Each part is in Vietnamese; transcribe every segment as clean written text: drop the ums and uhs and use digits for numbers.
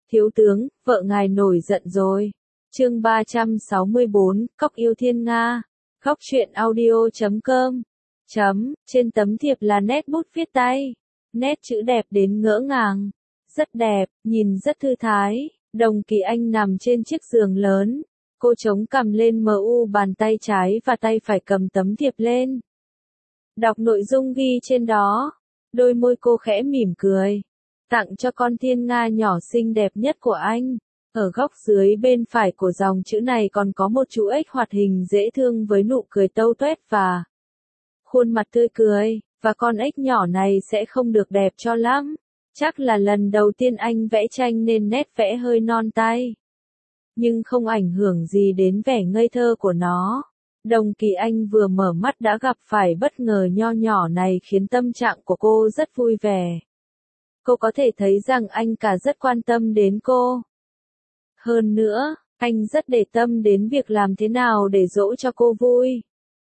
Thiếu tướng, vợ ngài nổi giận rồi. Chương 364, Cóc yêu thiên Nga. Cóc truyện audio.com. Trên tấm thiệp là nét bút viết tay. Nét chữ đẹp đến ngỡ ngàng. Rất đẹp, nhìn rất thư thái. Đồng Kỳ Anh nằm trên chiếc giường lớn. Cô chống cằm lên bàn tay trái và tay phải cầm tấm thiệp lên. Đọc nội dung ghi trên đó. Đôi môi cô khẽ mỉm cười. Tặng cho con thiên Nga nhỏ xinh đẹp nhất của anh. Ở góc dưới bên phải của dòng chữ này còn có một chú ếch hoạt hình dễ thương với nụ cười tâu tuét và khuôn mặt tươi cười, và con ếch nhỏ này sẽ không được đẹp cho lắm. Chắc là lần đầu tiên anh vẽ tranh nên nét vẽ hơi non tay. Nhưng không ảnh hưởng gì đến vẻ ngây thơ của nó. Đồng Kỳ Anh vừa mở mắt đã gặp phải bất ngờ nho nhỏ này khiến tâm trạng của cô rất vui vẻ. Cô có thể thấy rằng anh cả rất quan tâm đến cô. Hơn nữa, anh rất để tâm đến việc làm thế nào để dỗ cho cô vui.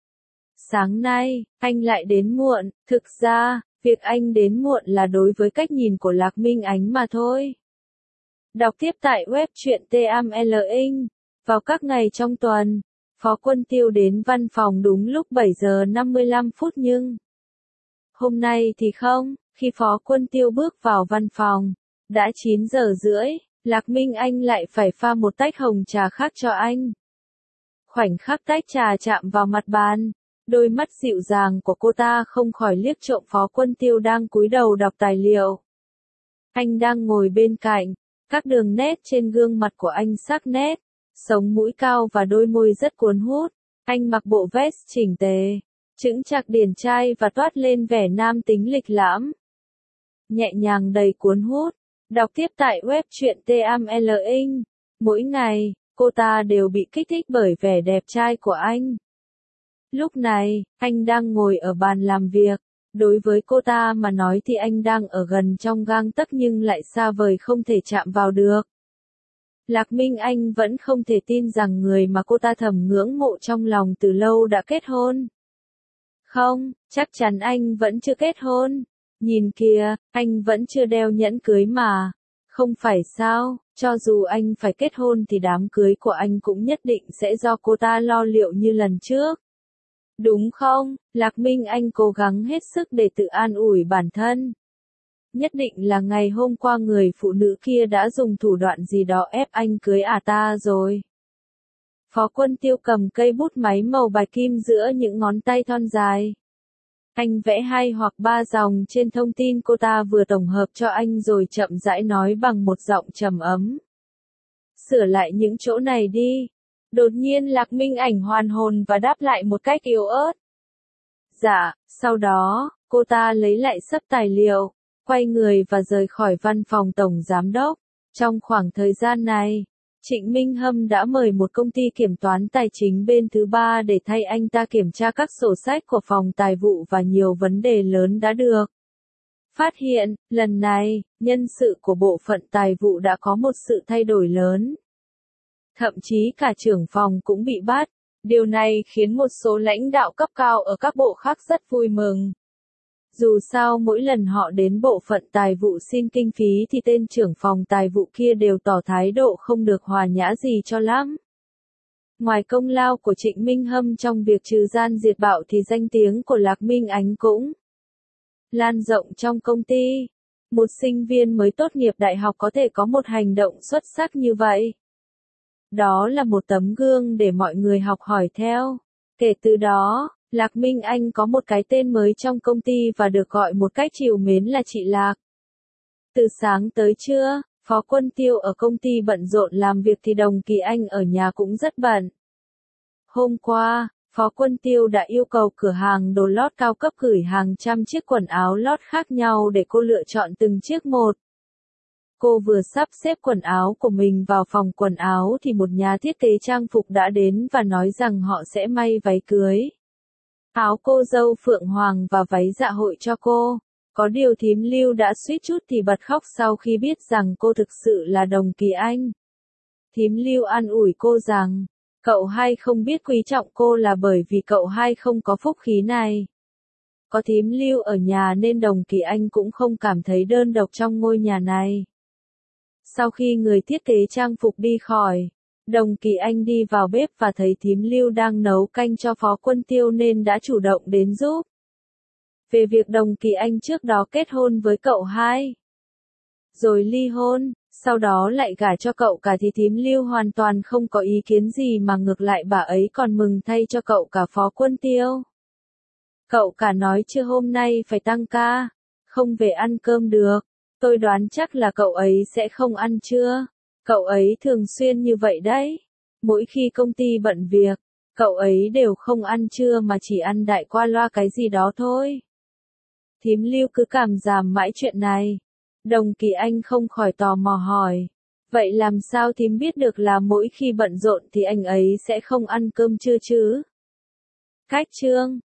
Sáng nay, anh lại đến muộn, thực ra, việc anh đến muộn là đối với cách nhìn của Lạc Minh Ánh mà thôi. Đọc tiếp tại web truyện TMLing. Vào các ngày trong tuần, Phó Quân Tiêu đến văn phòng đúng lúc 7 giờ 55 phút nhưng hôm nay thì không, khi Phó Quân Tiêu bước vào văn phòng, đã 9 giờ rưỡi, Lạc Minh Anh lại phải pha một tách hồng trà khác cho anh. Khoảnh khắc tách trà chạm vào mặt bàn, đôi mắt dịu dàng của cô ta không khỏi liếc trộm Phó Quân Tiêu đang cúi đầu đọc tài liệu. Anh đang ngồi bên cạnh, các đường nét trên gương mặt của anh sắc nét, sống mũi cao và đôi môi rất cuốn hút. Anh mặc bộ vest chỉnh tề, chững chạc điển trai và toát lên vẻ nam tính lịch lãm. Nhẹ nhàng đầy cuốn hút. Đọc tiếp tại web truyện TMLing. Mỗi ngày, cô ta đều bị kích thích bởi vẻ đẹp trai của anh. Lúc này, anh đang ngồi ở bàn làm việc. Đối với cô ta mà nói thì anh đang ở gần trong gang tấc nhưng lại xa vời không thể chạm vào được. Lạc Minh Anh vẫn không thể tin rằng người mà cô ta thầm ngưỡng mộ trong lòng từ lâu đã kết hôn. Không, chắc chắn anh vẫn chưa kết hôn. Nhìn kìa, anh vẫn chưa đeo nhẫn cưới mà. Không phải sao, cho dù anh phải kết hôn thì đám cưới của anh cũng nhất định sẽ do cô ta lo liệu như lần trước. Đúng không? Lạc Minh Anh cố gắng hết sức để tự an ủi bản thân. Nhất định là ngày hôm qua người phụ nữ kia đã dùng thủ đoạn gì đó ép anh cưới ta rồi. Phó Quân Tiêu cầm cây bút máy màu bạch kim giữa những ngón tay thon dài. Anh vẽ 2 hoặc 3 dòng trên thông tin cô ta vừa tổng hợp cho anh rồi chậm rãi nói bằng một giọng trầm ấm. Sửa lại những chỗ này đi. Đột nhiên Lạc Minh Ảnh hoàn hồn và đáp lại một cách yếu ớt. Dạ, sau đó, cô ta lấy lại xấp tài liệu, quay người và rời khỏi văn phòng tổng giám đốc. Trong khoảng thời gian này, Trịnh Minh Hâm đã mời một công ty kiểm toán tài chính bên thứ ba để thay anh ta kiểm tra các sổ sách của phòng tài vụ và nhiều vấn đề lớn đã được phát hiện. Lần này, nhân sự của bộ phận tài vụ đã có một sự thay đổi lớn. Thậm chí cả trưởng phòng cũng bị bắt. Điều này khiến một số lãnh đạo cấp cao ở các bộ khác rất vui mừng. Dù sao mỗi lần họ đến bộ phận tài vụ xin kinh phí thì tên trưởng phòng tài vụ kia đều tỏ thái độ không được hòa nhã gì cho lắm. Ngoài công lao của Trịnh Minh Hâm trong việc trừ gian diệt bạo thì danh tiếng của Lạc Minh Ánh cũng lan rộng trong công ty. Một sinh viên mới tốt nghiệp đại học có thể có một hành động xuất sắc như vậy. Đó là một tấm gương để mọi người học hỏi theo. Kể từ đó, Lạc Minh Anh có một cái tên mới trong công ty và được gọi một cách trìu mến là chị Lạc. Từ sáng tới trưa, Phó Quân Tiêu ở công ty bận rộn làm việc thì Đồng Kỳ Anh ở nhà cũng rất bận. Hôm qua, Phó Quân Tiêu đã yêu cầu cửa hàng đồ lót cao cấp gửi hàng trăm chiếc quần áo lót khác nhau để cô lựa chọn từng chiếc một. Cô vừa sắp xếp quần áo của mình vào phòng quần áo thì một nhà thiết kế trang phục đã đến và nói rằng họ sẽ may váy cưới, áo cô dâu phượng hoàng và váy dạ hội cho cô. Có điều thím Lưu đã suýt chút thì bật khóc sau khi biết rằng cô thực sự là Đồng Kỳ Anh. Thím Lưu an ủi cô rằng, cậu hai không biết quý trọng cô là bởi vì cậu hai không có phúc khí này. Có thím Lưu ở nhà nên Đồng Kỳ Anh cũng không cảm thấy đơn độc trong ngôi nhà này. Sau khi người thiết kế trang phục đi khỏi, Đồng Kỳ Anh đi vào bếp và thấy thím Lưu đang nấu canh cho Phó Quân Tiêu nên đã chủ động đến giúp. Về việc Đồng Kỳ Anh trước đó kết hôn với cậu hai, rồi ly hôn, sau đó lại gả cho cậu cả thì thím Lưu hoàn toàn không có ý kiến gì mà ngược lại bà ấy còn mừng thay cho cậu cả Phó Quân Tiêu. Cậu cả nói trưa hôm nay phải tăng ca, không về ăn cơm được, tôi đoán chắc là cậu ấy sẽ không ăn trưa. Cậu ấy thường xuyên như vậy đấy. Mỗi khi công ty bận việc, cậu ấy đều không ăn trưa mà chỉ ăn đại qua loa cái gì đó thôi. Thím Lưu cứ cảm giảm mãi chuyện này. Đồng Kỳ Anh không khỏi tò mò hỏi. Vậy làm sao thím biết được là mỗi khi bận rộn thì anh ấy sẽ không ăn cơm trưa chứ? Cách chương